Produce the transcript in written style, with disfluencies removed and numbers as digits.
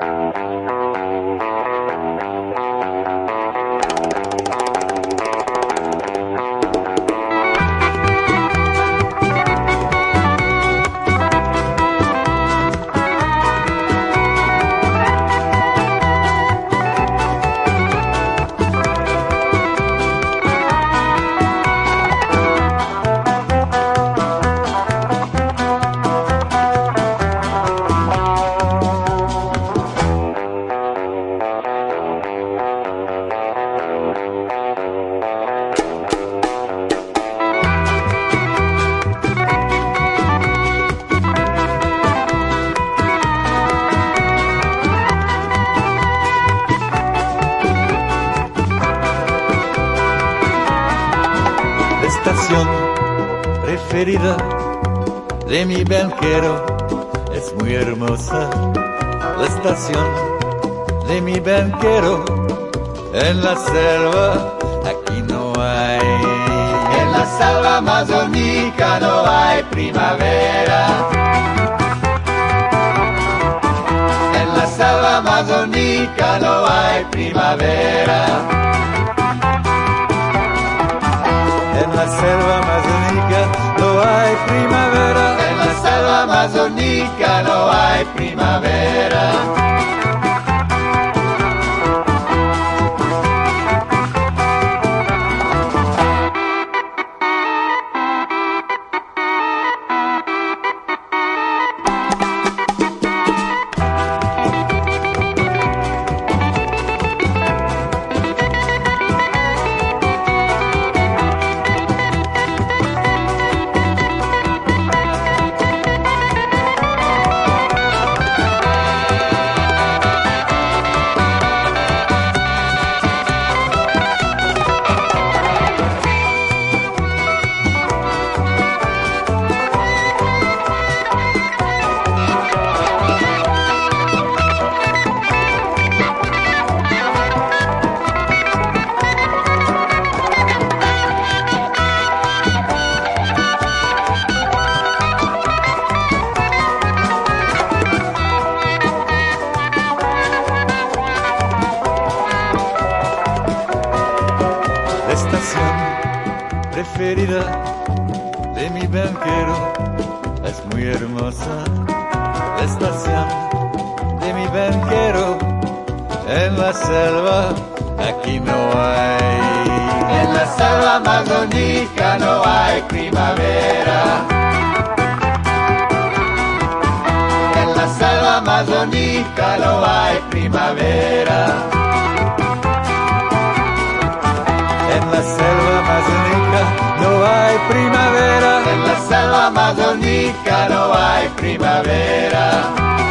Estación preferida de mi banquero es muy hermosa. La estación de mi banquero en la selva aquí no hay. En la selva amazónica no hay primavera. En la selva amazónica no hay primavera. En la selva amazónica no hay primavera. En la selva amazónica no hay primavera. Estación preferida de mi banquero es muy hermosa. La estación de mi banquero en la selva aquí no hay. En la selva amazónica no hay primavera. En la selva amazónica no hay primavera. En la selva amazónica no hay primavera. En la selva amazónica no hay primavera.